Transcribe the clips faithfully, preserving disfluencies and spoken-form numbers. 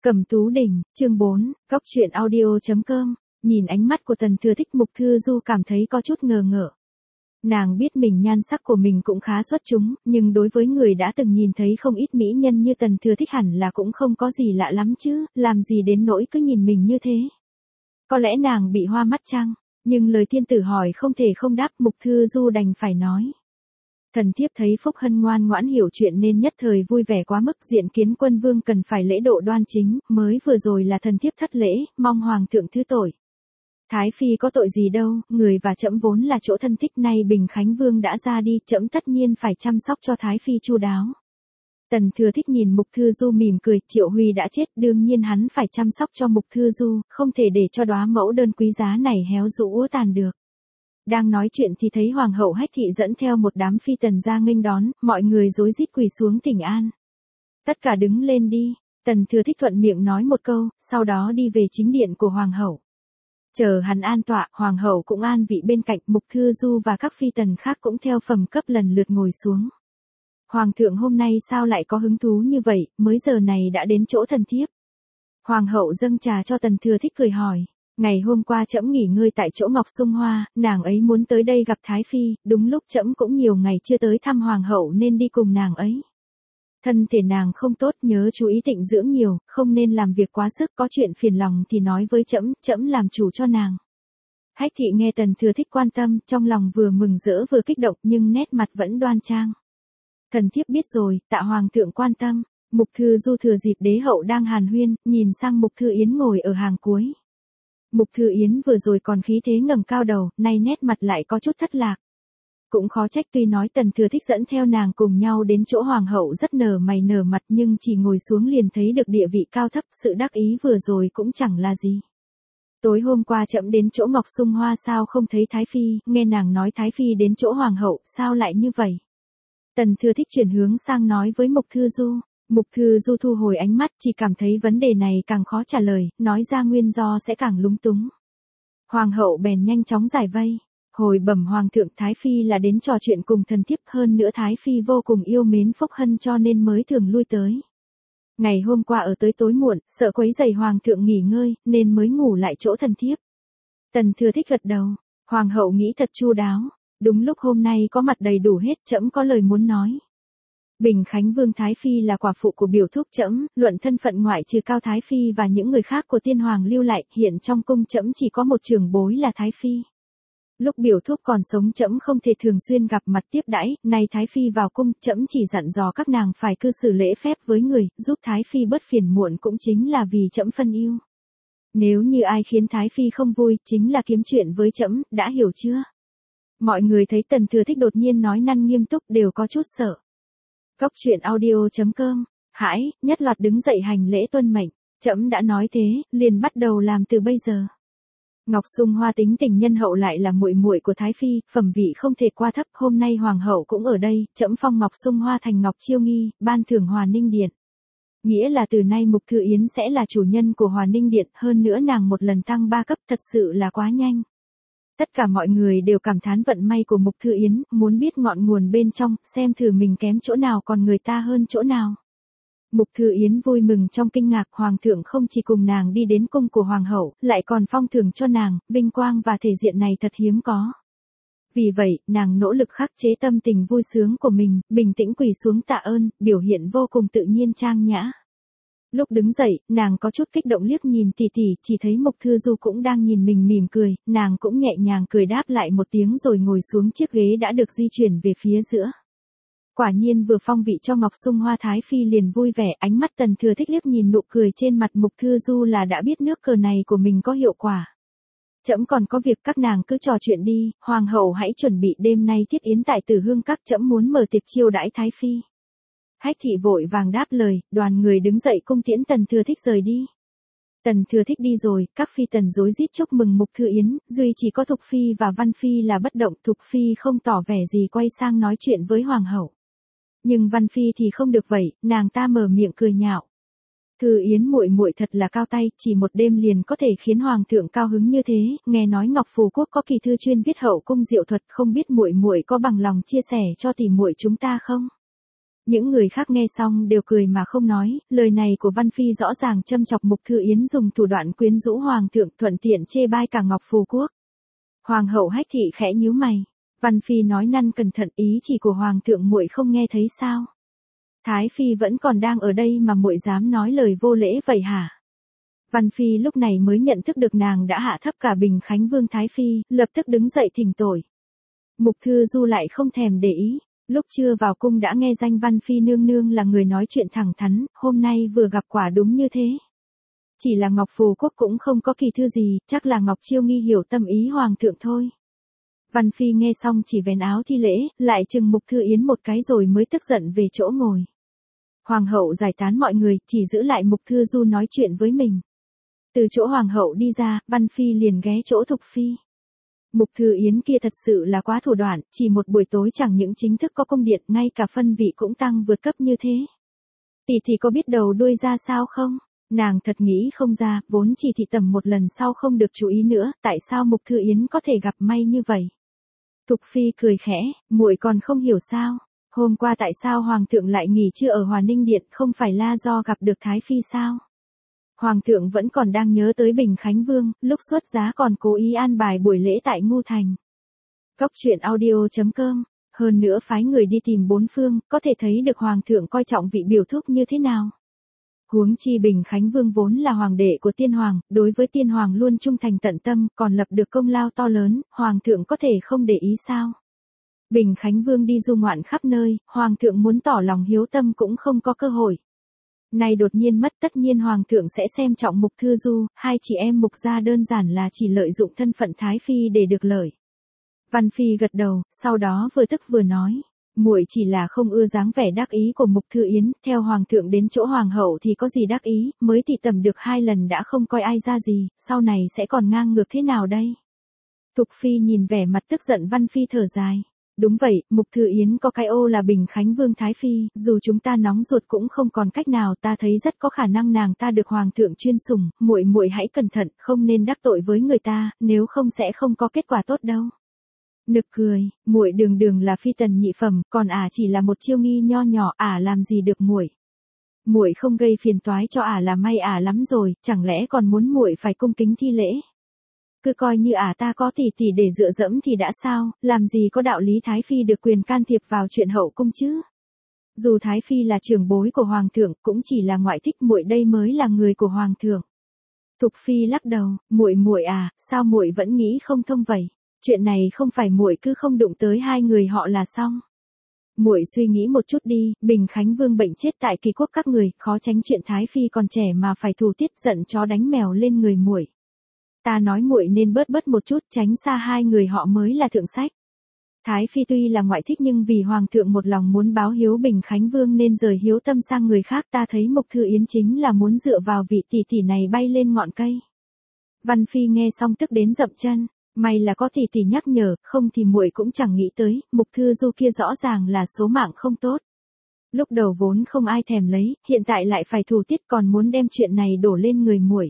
Cẩm Tú Đình, chương bốn, góc truyện audio chấm com, nhìn ánh mắt của Tần Thừa Thích, Mục Thư Du cảm thấy có chút ngờ ngợ. Nàng biết mình nhan sắc của mình cũng khá xuất chúng, nhưng đối với người đã từng nhìn thấy không ít mỹ nhân như Tần Thừa Thích hẳn là cũng không có gì lạ lắm chứ, làm gì đến nỗi cứ nhìn mình như thế. Có lẽ nàng bị hoa mắt chăng, nhưng lời tiên tử hỏi không thể không đáp, Mục Thư Du đành phải nói. Thần thiếp thấy Phúc Hân ngoan ngoãn hiểu chuyện nên nhất thời vui vẻ quá mức, diện kiến quân vương cần phải lễ độ đoan chính, mới vừa rồi là thần thiếp thất lễ, mong hoàng thượng thứ tội. Thái phi có tội gì đâu, người và trẫm vốn là chỗ thân thích, nay Bình Khánh Vương đã ra đi, trẫm tất nhiên phải chăm sóc cho Thái phi chu đáo. Tần Thừa Thích nhìn Mục Thư Du mỉm cười, Triệu Huy đã chết, đương nhiên hắn phải chăm sóc cho Mục Thư Du, không thể để cho đóa mẫu đơn quý giá này héo rũ úa tàn được. Đang nói chuyện thì thấy hoàng hậu Hách Thị dẫn theo một đám phi tần ra nghênh đón, mọi người rối rít quỳ xuống thỉnh an. Tất cả đứng lên đi, Tần Thừa Thích thuận miệng nói một câu, sau đó đi về chính điện của hoàng hậu. Chờ hắn an tọa, hoàng hậu cũng an vị bên cạnh, Mục Thư Du và các phi tần khác cũng theo phẩm cấp lần lượt ngồi xuống. Hoàng thượng hôm nay sao lại có hứng thú như vậy, mới giờ này đã đến chỗ thần thiếp. Hoàng hậu dâng trà cho Tần Thừa Thích cười hỏi. Ngày hôm qua trẫm nghỉ ngơi tại chỗ Ngọc Sung Hoa, nàng ấy muốn tới đây gặp Thái phi, đúng lúc trẫm cũng nhiều ngày chưa tới thăm hoàng hậu nên đi cùng nàng ấy. Thân thể nàng không tốt, nhớ chú ý tịnh dưỡng nhiều, không nên làm việc quá sức, có chuyện phiền lòng thì nói với trẫm, trẫm làm chủ cho nàng. Hách Thị nghe Tần Thừa Thích quan tâm, trong lòng vừa mừng rỡ vừa kích động nhưng nét mặt vẫn đoan trang. Thần thiếp biết rồi, tạ hoàng thượng quan tâm. Mục Thư Du thừa dịp đế hậu đang hàn huyên, nhìn sang Mục Thư Yến ngồi ở hàng cuối. Mục Thư Yến vừa rồi còn khí thế ngẩng cao đầu, nay nét mặt lại có chút thất lạc. Cũng khó trách, tuy nói Tần Thừa Thích dẫn theo nàng cùng nhau đến chỗ hoàng hậu rất nở mày nở mặt, nhưng chỉ ngồi xuống liền thấy được địa vị cao thấp, sự đắc ý vừa rồi cũng chẳng là gì. Tối hôm qua trẫm đến chỗ Ngọc Sung Hoa sao không thấy Thái phi, nghe nàng nói Thái phi đến chỗ hoàng hậu, sao lại như vậy? Tần Thừa Thích chuyển hướng sang nói với Mục Thư Du. Mục Thư Du thu hồi ánh mắt, chỉ cảm thấy vấn đề này càng khó trả lời, nói ra nguyên do sẽ càng lúng túng. Hoàng hậu bèn nhanh chóng giải vây. Hồi bẩm hoàng thượng, Thái phi là đến trò chuyện cùng thần thiếp, hơn nữa Thái phi vô cùng yêu mến Phúc Hân cho nên mới thường lui tới. Ngày hôm qua ở tới tối muộn, sợ quấy rầy hoàng thượng nghỉ ngơi, nên mới ngủ lại chỗ thần thiếp. Tần Thừa Thích gật đầu, hoàng hậu nghĩ thật chu đáo, đúng lúc hôm nay có mặt đầy đủ hết, trẫm có lời muốn nói. Bình Khánh Vương Thái phi là quả phụ của biểu thúc trẫm, luận thân phận ngoại trừ Cao Thái phi và những người khác của tiên hoàng lưu lại, hiện trong cung trẫm chỉ có một trưởng bối là Thái phi. Lúc biểu thúc còn sống trẫm không thể thường xuyên gặp mặt tiếp đãi, nay Thái phi vào cung, trẫm chỉ dặn dò các nàng phải cư xử lễ phép với người, giúp Thái phi bớt phiền muộn cũng chính là vì trẫm phân yêu. Nếu như ai khiến Thái phi không vui, chính là kiếm chuyện với trẫm, đã hiểu chưa? Mọi người thấy Tần Thừa Thích đột nhiên nói năng nghiêm túc đều có chút sợ. Góc truyện audio chấm com, hãi, nhất loạt đứng dậy hành lễ tuân mệnh, trẫm đã nói thế, liền bắt đầu làm từ bây giờ. Ngọc Sung Hoa tính tình nhân hậu lại là muội muội của Thái phi, phẩm vị không thể qua thấp, hôm nay hoàng hậu cũng ở đây, trẫm phong Ngọc Sung Hoa thành Ngọc Chiêu Nghi, ban thưởng Hòa Ninh Điện. Nghĩa là từ nay Mục Thư Yến sẽ là chủ nhân của Hòa Ninh Điện, hơn nữa nàng một lần tăng ba cấp thật sự là quá nhanh. Tất cả mọi người đều cảm thán vận may của Mục Thư Yến, muốn biết ngọn nguồn bên trong, xem thử mình kém chỗ nào còn người ta hơn chỗ nào. Mục Thư Yến vui mừng trong kinh ngạc, hoàng thượng không chỉ cùng nàng đi đến cung của hoàng hậu, lại còn phong thưởng cho nàng, vinh quang và thể diện này thật hiếm có. Vì vậy, nàng nỗ lực khắc chế tâm tình vui sướng của mình, bình tĩnh quỳ xuống tạ ơn, biểu hiện vô cùng tự nhiên trang nhã. Lúc đứng dậy, nàng có chút kích động liếc nhìn tỷ tỷ, chỉ thấy Mục Thư Du cũng đang nhìn mình mỉm cười, nàng cũng nhẹ nhàng cười đáp lại một tiếng rồi ngồi xuống chiếc ghế đã được di chuyển về phía giữa. Quả nhiên vừa phong vị cho Ngọc Sung Hoa Thái phi liền vui vẻ, ánh mắt Tần Thừa Thích liếc nhìn nụ cười trên mặt Mục Thư Du là đã biết nước cờ này của mình có hiệu quả. Trẫm còn có việc, các nàng cứ trò chuyện đi, hoàng hậu hãy chuẩn bị đêm nay thiết yến tại Tử Hương Các, trẫm muốn mở tiệc chiêu đãi Thái phi. Hách Thị vội vàng đáp lời, đoàn người đứng dậy cung tiễn Tần Thừa Thích rời đi. Tần Thừa Thích đi rồi, các phi tần rối rít chúc mừng Mục Thư Yến, duy chỉ có Thục phi và Văn phi là bất động, Thục phi không tỏ vẻ gì quay sang nói chuyện với hoàng hậu. Nhưng Văn phi thì không được vậy, nàng ta mở miệng cười nhạo. Thư Yến muội muội thật là cao tay, chỉ một đêm liền có thể khiến hoàng thượng cao hứng như thế, nghe nói Ngọc Phù Quốc có kỳ thư chuyên viết hậu cung diệu thuật, không biết muội muội có bằng lòng chia sẻ cho tỷ muội chúng ta không? Những người khác nghe xong đều cười mà không nói, lời này của Văn Phi rõ ràng châm chọc Mục Thư Yến dùng thủ đoạn quyến rũ hoàng thượng, thuận tiện chê bai cả Ngọc Phù Quốc. Hoàng hậu Hách Thị khẽ nhíu mày. Văn Phi nói năn cẩn thận, ý chỉ của hoàng thượng muội không nghe thấy sao? Thái Phi vẫn còn đang ở đây mà muội dám nói lời vô lễ vậy hả? Văn Phi lúc này mới nhận thức được nàng đã hạ thấp cả Bình Khánh Vương Thái Phi, lập tức đứng dậy thỉnh tội. Mục Thư Du lại không thèm để ý, lúc chưa vào cung đã nghe danh Văn Phi nương nương là người nói chuyện thẳng thắn, hôm nay vừa gặp quả đúng như thế. Chỉ là Ngọc Phù Quốc cũng không có kỳ thư gì, chắc là Ngọc Chiêu Nghi hiểu tâm ý hoàng thượng thôi. Văn Phi nghe xong chỉ vén áo thi lễ, lại chừng Mục Thư Yến một cái rồi mới tức giận về chỗ ngồi. Hoàng hậu giải tán mọi người, chỉ giữ lại Mục Thư Du nói chuyện với mình. Từ chỗ hoàng hậu đi ra, Văn Phi liền ghé chỗ Thục Phi. Mục Thư Yến kia thật sự là quá thủ đoạn, chỉ một buổi tối chẳng những chính thức có cung điện, ngay cả phân vị cũng tăng vượt cấp như thế. Tỷ tỷ có biết đầu đuôi ra sao không? Nàng thật nghĩ không ra, vốn chỉ thị tầm một lần sau không được chú ý nữa, tại sao Mục Thư Yến có thể gặp may như vậy? Thục Phi cười khẽ, muội còn không hiểu sao? Hôm qua tại sao hoàng thượng lại nghỉ trưa ở Hòa Ninh Điện, không phải là do gặp được Thái Phi sao? Hoàng thượng vẫn còn đang nhớ tới Bình Khánh Vương, lúc xuất giá còn cố ý an bài buổi lễ tại Ngu Thành. Cốc truyện audio chấm com, hơn nữa phái người đi tìm bốn phương, có thể thấy được hoàng thượng coi trọng vị biểu thúc như thế nào. Huống chi Bình Khánh Vương vốn là hoàng đệ của tiên hoàng, đối với tiên hoàng luôn trung thành tận tâm, còn lập được công lao to lớn, hoàng thượng có thể không để ý sao? Bình Khánh Vương đi du ngoạn khắp nơi, hoàng thượng muốn tỏ lòng hiếu tâm cũng không có cơ hội. Này đột nhiên mất, tất nhiên hoàng thượng sẽ xem trọng Mục Thư Du, hai chị em Mục gia đơn giản là chỉ lợi dụng thân phận Thái Phi để được lợi. Văn Phi gật đầu, sau đó vừa tức vừa nói, muội chỉ là không ưa dáng vẻ đắc ý của Mục Thư Yến, theo hoàng thượng đến chỗ hoàng hậu thì có gì đắc ý, mới thị tầm được hai lần đã không coi ai ra gì, sau này sẽ còn ngang ngược thế nào đây? Thục Phi nhìn vẻ mặt tức giận Văn Phi thở dài. Đúng vậy, Mục Thư Yến có cái ô là Bình Khánh Vương Thái Phi, dù chúng ta nóng ruột cũng không còn cách nào, ta thấy rất có khả năng nàng ta được hoàng thượng chuyên sủng, muội muội hãy cẩn thận, không nên đắc tội với người ta, nếu không sẽ không có kết quả tốt đâu. Nực cười, muội đường đường là phi tần nhị phẩm, còn ả chỉ là một chiêu nghi nho nhỏ, ả làm gì được muội? Muội không gây phiền toái cho ả là may ả lắm rồi, chẳng lẽ còn muốn muội phải cung kính thi lễ? Cứ coi như ả ta có tỷ tỷ để dựa dẫm thì đã sao, làm gì có đạo lý Thái Phi được quyền can thiệp vào chuyện hậu cung chứ? Dù Thái Phi là trưởng bối của hoàng thượng, cũng chỉ là ngoại thích, muội đây mới là người của hoàng thượng. Thục Phi lắc đầu, muội muội à, sao muội vẫn nghĩ không thông vậy? Chuyện này không phải muội cứ không đụng tới hai người họ là xong. Muội suy nghĩ một chút đi, Bình Khánh Vương bệnh chết tại Kỳ Quốc các người, khó tránh chuyện Thái Phi còn trẻ mà phải thù tiết giận chó đánh mèo lên người muội. Ta nói muội nên bớt bớt một chút, tránh xa hai người họ mới là thượng sách. Thái Phi tuy là ngoại thích nhưng vì hoàng thượng một lòng muốn báo hiếu Bình Khánh Vương nên rời hiếu tâm sang người khác, ta thấy Mục Thư Yến chính là muốn dựa vào vị tỷ tỷ này bay lên ngọn cây. Văn Phi nghe xong tức đến dậm chân, may là có tỷ tỷ nhắc nhở, không thì muội cũng chẳng nghĩ tới, Mục Thư Du kia rõ ràng là số mạng không tốt. Lúc đầu vốn không ai thèm lấy, hiện tại lại phải thù tiết còn muốn đem chuyện này đổ lên người muội.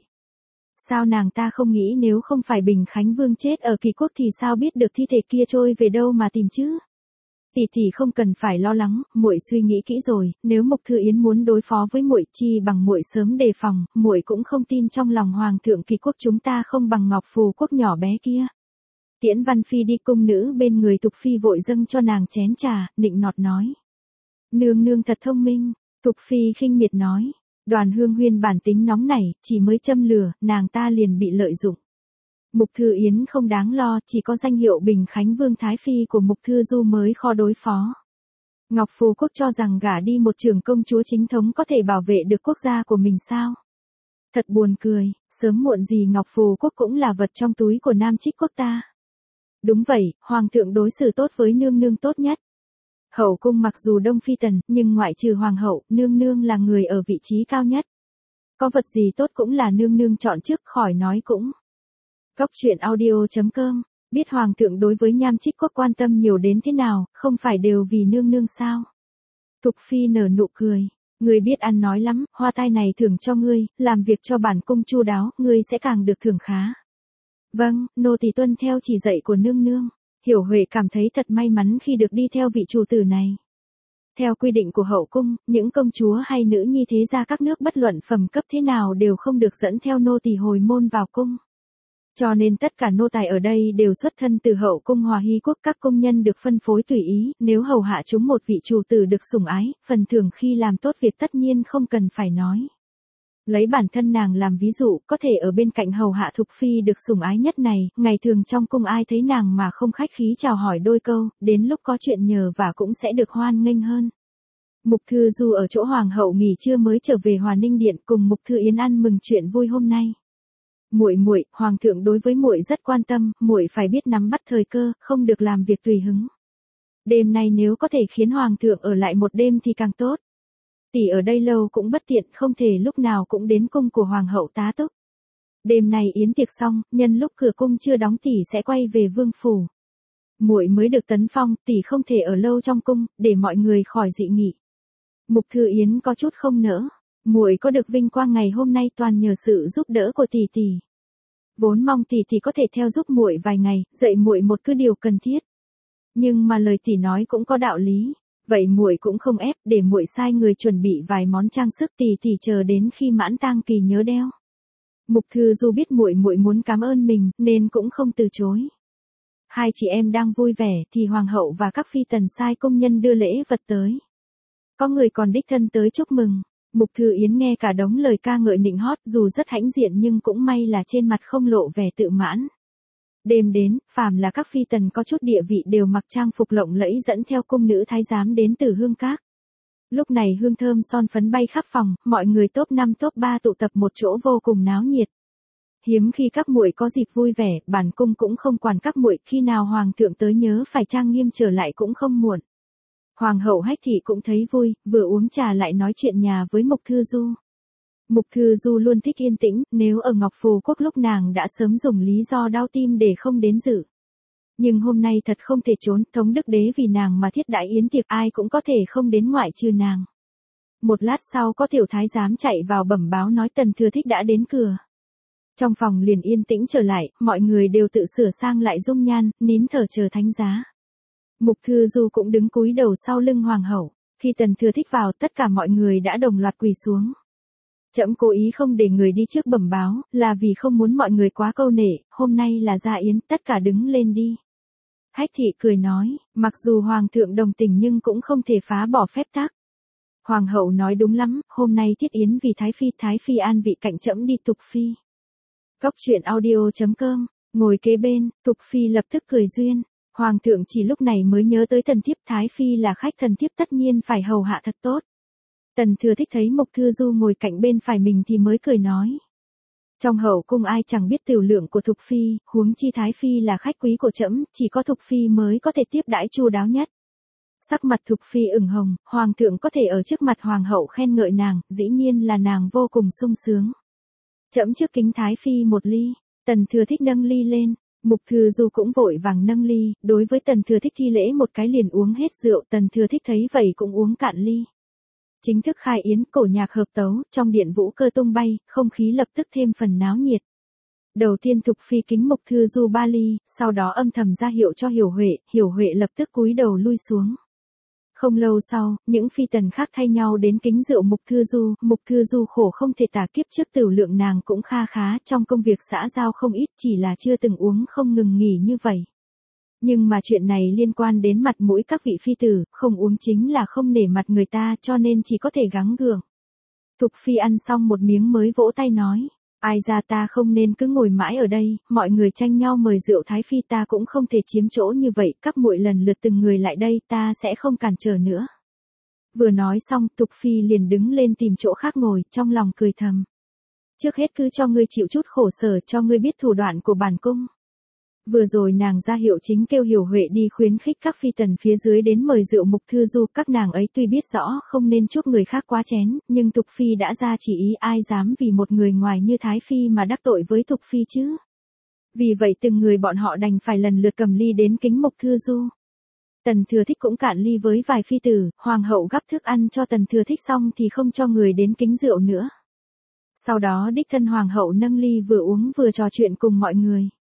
Sao nàng ta không nghĩ nếu không phải Bình Khánh Vương chết ở Kỳ Quốc thì sao biết được thi thể kia trôi về đâu mà tìm chứ? Tỷ tỷ không cần phải lo lắng, muội suy nghĩ kỹ rồi, nếu Mục Thư Yến muốn đối phó với muội, chi bằng muội sớm đề phòng, muội cũng không tin trong lòng hoàng thượng Kỳ Quốc chúng ta không bằng Ngọc Phù Quốc nhỏ bé kia. Tiễn Văn Phi đi, cung nữ bên người Thục Phi vội dâng cho nàng chén trà, nịnh nọt nói: "Nương nương thật thông minh." Thục Phi khinh miệt nói: "Đoàn Hương Huyên bản tính nóng nảy, chỉ mới châm lửa, nàng ta liền bị lợi dụng. Mục Thư Yến không đáng lo, chỉ có danh hiệu Bình Khánh Vương Thái Phi của Mục Thư Du mới khó đối phó." Ngọc Phù Quốc cho rằng gả đi một trưởng công chúa chính thống có thể bảo vệ được quốc gia của mình sao? Thật buồn cười, sớm muộn gì Ngọc Phù Quốc cũng là vật trong túi của Nam Trích Quốc ta. Đúng vậy, hoàng thượng đối xử tốt với nương nương tốt nhất. Hậu cung mặc dù đông phi tần, nhưng ngoại trừ hoàng hậu, nương nương là người ở vị trí cao nhất. Có vật gì tốt cũng là nương nương chọn trước, khỏi nói cũng. Cốc truyện audio chấm com, biết hoàng thượng đối với Nham Trích Quốc quan tâm nhiều đến thế nào, không phải đều vì nương nương sao? Thục Phi nở nụ cười, ngươi biết ăn nói lắm, hoa tai này thưởng cho ngươi, làm việc cho bản cung chu đáo, ngươi sẽ càng được thưởng khá. Vâng, nô tỳ tuân theo chỉ dạy của nương nương. Hiểu Huệ cảm thấy thật may mắn khi được đi theo vị chủ tử này. Theo quy định của hậu cung, những công chúa hay nữ nhi thế gia các nước bất luận phẩm cấp thế nào đều không được dẫn theo nô tỳ hồi môn vào cung. Cho nên tất cả nô tài ở đây đều xuất thân từ hậu cung Hòa Hy quốc, các công nhân được phân phối tùy ý, nếu hầu hạ chúng một vị chủ tử được sủng ái, phần thưởng khi làm tốt việc tất nhiên không cần phải nói. Lấy bản thân nàng làm ví dụ, có thể ở bên cạnh hầu hạ Thục Phi được sủng ái nhất này, ngày thường trong cung ai thấy nàng mà không khách khí chào hỏi đôi câu, đến lúc có chuyện nhờ và cũng sẽ được hoan nghênh hơn. Mục Thư Du ở chỗ Hoàng hậu nghỉ trưa mới trở về Hòa Ninh Điện cùng Mục Thư Yến ăn mừng chuyện vui hôm nay. Muội muội, Hoàng thượng đối với muội rất quan tâm, muội phải biết nắm bắt thời cơ, không được làm việc tùy hứng. Đêm nay nếu có thể khiến Hoàng thượng ở lại một đêm thì càng tốt. Tỷ ở đây lâu cũng bất tiện, không thể lúc nào cũng đến cung của Hoàng hậu tá túc. Đêm nay yến tiệc xong, nhân lúc cửa cung chưa đóng tỷ sẽ quay về vương phủ. Muội mới được tấn phong, tỷ không thể ở lâu trong cung, để mọi người khỏi dị nghị. Mục Thư Yến có chút không nỡ. Muội có được vinh quang ngày hôm nay toàn nhờ sự giúp đỡ của tỷ tỷ. Vốn mong tỷ tỷ có thể theo giúp muội vài ngày, dạy muội một cứ điều cần thiết. Nhưng mà lời tỷ nói cũng có đạo lý, vậy muội cũng không ép, để muội sai người chuẩn bị vài món trang sức tỷ tỷ chờ đến khi mãn tang kỳ nhớ đeo. Mục Thư Du biết muội muội muốn cảm ơn mình, nên cũng không từ chối. Hai chị em đang vui vẻ thì hoàng hậu và các phi tần sai công nhân đưa lễ vật tới. Có người còn đích thân tới chúc mừng. Mục Thư Yến nghe cả đống lời ca ngợi nịnh hót, dù rất hãnh diện nhưng cũng may là trên mặt không lộ vẻ tự mãn. Đêm đến, phàm là các phi tần có chút địa vị đều mặc trang phục lộng lẫy dẫn theo cung nữ thái giám đến từ hương các. Lúc này hương thơm son phấn bay khắp phòng, mọi người top năm top ba tụ tập một chỗ vô cùng náo nhiệt. Hiếm khi các muội có dịp vui vẻ, bản cung cũng không quản các muội, khi nào hoàng thượng tới nhớ phải trang nghiêm trở lại cũng không muộn. Hoàng hậu Hách Thị cũng thấy vui, vừa uống trà lại nói chuyện nhà với Mục Thư Du. Mục Thư Du luôn thích yên tĩnh, nếu ở Ngọc Phù Quốc lúc nàng đã sớm dùng lý do đau tim để không đến dự. Nhưng hôm nay thật không thể trốn, thống đức đế vì nàng mà thiết đãi yến tiệc, ai cũng có thể không đến ngoại trừ nàng. Một lát sau có tiểu thái giám chạy vào bẩm báo nói Tần Thừa Thích đã đến cửa. Trong phòng liền yên tĩnh trở lại, mọi người đều tự sửa sang lại dung nhan, nín thở chờ thánh giá. Mục Thư Du cũng đứng cúi đầu sau lưng hoàng hậu, khi Tần Thừa Thích vào tất cả mọi người đã đồng loạt quỳ xuống. Trẫm cố ý không để người đi trước bẩm báo, là vì không muốn mọi người quá câu nể, hôm nay là gia yến, tất cả đứng lên đi. Hách Thị cười nói, mặc dù hoàng thượng đồng tình nhưng cũng không thể phá bỏ phép tắc. Hoàng hậu nói đúng lắm, hôm nay thiết yến vì Thái Phi, Thái Phi an vị cạnh trẫm đi. Tục Phi. Cốc truyện audio chấm com, ngồi kế bên, Tục Phi lập tức cười duyên. Hoàng thượng chỉ lúc này mới nhớ tới Tần thiếp, Thái Phi là khách, thần thiếp tất nhiên phải hầu hạ thật tốt. Tần Thừa Thích thấy Mục Thư Du ngồi cạnh bên phải mình thì mới cười nói. Trong hậu cung ai chẳng biết tiểu lượng của Thục Phi, huống chi Thái Phi là khách quý của trẫm, chỉ có Thục Phi mới có thể tiếp đãi chu đáo nhất. Sắc mặt Thục Phi ửng hồng, Hoàng thượng có thể ở trước mặt Hoàng hậu khen ngợi nàng, dĩ nhiên là nàng vô cùng sung sướng. Trẫm trước kính Thái Phi một ly. Tần Thừa Thích nâng ly lên. Mục Thư Du cũng vội vàng nâng ly, đối với Tần Thừa Thích thi lễ một cái liền uống hết rượu, Tần Thừa Thích thấy vậy cũng uống cạn ly. Chính thức khai yến, cổ nhạc hợp tấu, trong điện vũ cơ tung bay, không khí lập tức thêm phần náo nhiệt. Đầu tiên Thục Phi kính Mục Thư Du ba ly, sau đó âm thầm ra hiệu cho Hiểu Huệ, Hiểu Huệ lập tức cúi đầu lui xuống. Không lâu sau, những phi tần khác thay nhau đến kính rượu Mục Thư Du, Mục Thư Du khổ không thể tả, kiếp trước tửu lượng nàng cũng kha khá, trong công việc xã giao không ít, chỉ là chưa từng uống không ngừng nghỉ như vậy. Nhưng mà chuyện này liên quan đến mặt mũi các vị phi tử, không uống chính là không nể mặt người ta, cho nên chỉ có thể gắng gượng. Thục Phi ăn xong một miếng mới vỗ tay nói, ai ra ta không nên cứ ngồi mãi ở đây, mọi người tranh nhau mời rượu Thái Phi, ta cũng không thể chiếm chỗ như vậy, các muội lần lượt từng người lại đây, ta sẽ không cản trở nữa. Vừa nói xong, Thục Phi liền đứng lên tìm chỗ khác ngồi, trong lòng cười thầm. Trước hết cứ cho ngươi chịu chút khổ sở, cho ngươi biết thủ đoạn của bản cung. Vừa rồi nàng ra hiệu chính kêu Hiểu Huệ đi khuyến khích các phi tần phía dưới đến mời rượu Mục Thư Du, các nàng ấy tuy biết rõ không nên chuốc người khác quá chén, nhưng Thục Phi đã ra chỉ ý, ai dám vì một người ngoài như Thái Phi mà đắc tội với Thục Phi chứ. Vì vậy từng người bọn họ đành phải lần lượt cầm ly đến kính Mục Thư Du. Tần Thừa Thích cũng cạn ly với vài phi tử, hoàng hậu gắp thức ăn cho Tần Thừa Thích xong thì không cho người đến kính rượu nữa. Sau đó đích thân hoàng hậu nâng ly vừa uống vừa trò chuyện cùng mọi người.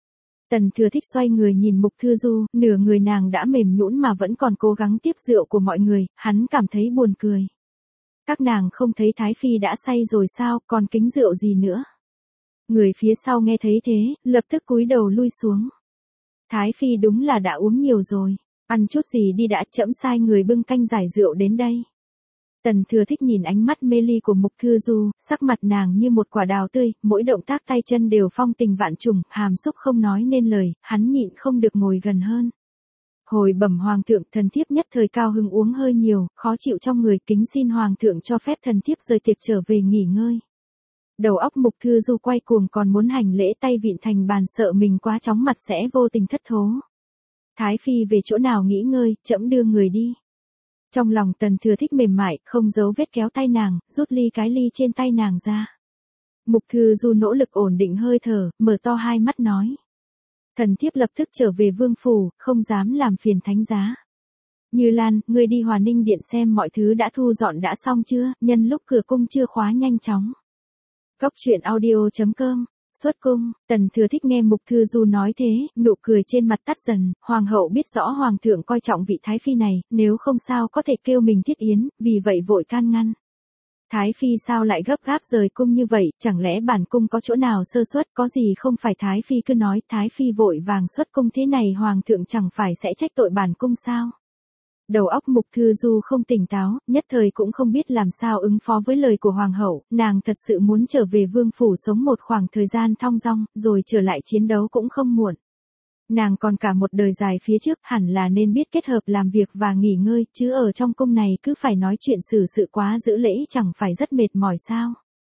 Tần Thừa Thích xoay người nhìn Mục Thư Du, nửa người nàng đã mềm nhũn mà vẫn còn cố gắng tiếp rượu của mọi người, hắn cảm thấy buồn cười. Các nàng không thấy Thái Phi đã say rồi sao, còn kính rượu gì nữa. Người phía sau nghe thấy thế, lập tức cúi đầu lui xuống. Thái Phi đúng là đã uống nhiều rồi, ăn chút gì đi đã, trẫm sai người bưng canh giải rượu đến đây. Tần Thừa Thích nhìn ánh mắt mê ly của Mục Thư Du, sắc mặt nàng như một quả đào tươi, mỗi động tác tay chân đều phong tình vạn trùng, hàm xúc không nói nên lời, hắn nhịn không được ngồi gần hơn. Hồi bẩm hoàng thượng, thần thiếp nhất thời cao hứng uống hơi nhiều, khó chịu trong người, kính xin hoàng thượng cho phép thần thiếp rời tiệc trở về nghỉ ngơi. Đầu óc Mục Thư Du quay cuồng, còn muốn hành lễ tay vịn thành bàn, sợ mình quá chóng mặt sẽ vô tình thất thố. Thái Phi về chỗ nào nghỉ ngơi, trẫm đưa người đi. Trong lòng Tần Thừa Thích mềm mại, không giấu vết kéo tay nàng, rút ly cái ly trên tay nàng ra. Mục Thư Du nỗ lực ổn định hơi thở, mở to hai mắt nói. Thần thiếp lập tức trở về vương phủ, không dám làm phiền thánh giá. Như Lan, ngươi đi Hòa Ninh Điện xem mọi thứ đã thu dọn đã xong chưa, nhân lúc cửa cung chưa khóa nhanh chóng. Góc truyện audio chấm com. Xuất cung, Tần Thừa Thích nghe Mục Thư Du nói thế, nụ cười trên mặt tắt dần, hoàng hậu biết rõ hoàng thượng coi trọng vị Thái Phi này, nếu không sao có thể kêu mình thiết yến, vì vậy vội can ngăn. Thái Phi sao lại gấp gáp rời cung như vậy, chẳng lẽ bản cung có chỗ nào sơ suất, có gì không phải Thái Phi cứ nói, Thái Phi vội vàng xuất cung thế này hoàng thượng chẳng phải sẽ trách tội bản cung sao? Đầu óc Mục Thư Du không tỉnh táo, nhất thời cũng không biết làm sao ứng phó với lời của hoàng hậu, nàng thật sự muốn trở về vương phủ sống một khoảng thời gian thong dong, rồi trở lại chiến đấu cũng không muộn. Nàng còn cả một đời dài phía trước, hẳn là nên biết kết hợp làm việc và nghỉ ngơi, chứ ở trong cung này cứ phải nói chuyện xử sự quá giữ lễ chẳng phải rất mệt mỏi sao.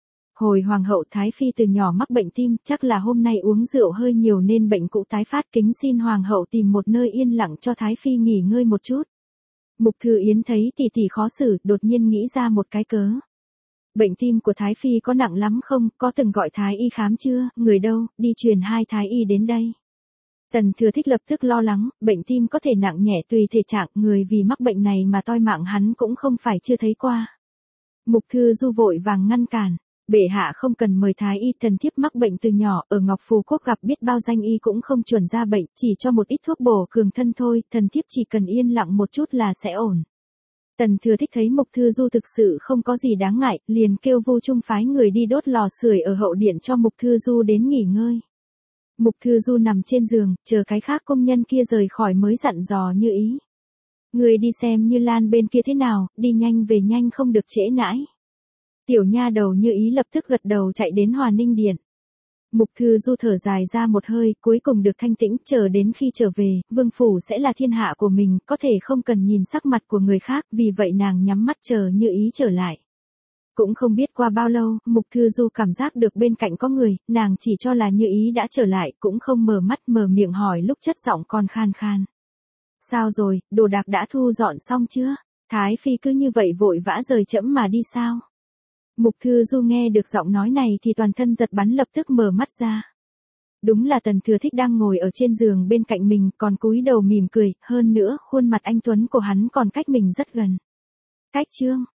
Hồi hoàng hậu Thái Phi từ nhỏ mắc bệnh tim, chắc là hôm nay uống rượu hơi nhiều nên bệnh cũ tái phát, kính xin hoàng hậu tìm một nơi yên lặng cho Thái Phi nghỉ ngơi một chút. Mục Thư Yến thấy tỷ tỷ khó xử, đột nhiên nghĩ ra một cái cớ. Bệnh tim của Thái Phi có nặng lắm không, có từng gọi Thái Y khám chưa, người đâu, đi truyền hai Thái Y đến đây. Tần Thừa Thích lập tức lo lắng, bệnh tim có thể nặng nhẹ tùy thể trạng, người vì mắc bệnh này mà toi mạng hắn cũng không phải chưa thấy qua. Mục Thư Du vội vàng ngăn cản. Bệ hạ không cần mời Thái Y, thần thiếp mắc bệnh từ nhỏ, ở Ngọc Phù Quốc gặp biết bao danh y cũng không chuẩn ra bệnh, chỉ cho một ít thuốc bổ cường thân thôi, thần thiếp chỉ cần yên lặng một chút là sẽ ổn. Tần Thừa Thích thấy Mục Thư Du thực sự không có gì đáng ngại, liền kêu Vu Trung phái người đi đốt lò sưởi ở hậu điện cho Mục Thư Du đến nghỉ ngơi. Mục Thư Du nằm trên giường, chờ cái khác công nhân kia rời khỏi mới dặn dò Như Ý. Người đi xem Như Lan bên kia thế nào, đi nhanh về nhanh không được trễ nãi. Tiểu nha đầu Như Ý lập tức gật đầu chạy đến Hòa Ninh Điện. Mục Thư Du thở dài ra một hơi, cuối cùng được thanh tĩnh, chờ đến khi trở về, vương phủ sẽ là thiên hạ của mình, có thể không cần nhìn sắc mặt của người khác, vì vậy nàng nhắm mắt chờ Như Ý trở lại. Cũng không biết qua bao lâu, Mục Thư Du cảm giác được bên cạnh có người, nàng chỉ cho là Như Ý đã trở lại, cũng không mở mắt mở miệng hỏi lúc chất giọng còn khan khan. Sao rồi, đồ đạc đã thu dọn xong chưa? Thái Phi cứ như vậy vội vã rời trẫm mà đi sao? Mục Thư Du nghe được giọng nói này thì toàn thân giật bắn, lập tức mở mắt ra. Đúng là Tần Thừa Thích đang ngồi ở trên giường bên cạnh mình, còn cúi đầu mỉm cười, hơn nữa khuôn mặt anh tuấn của hắn còn cách mình rất gần. Cách chương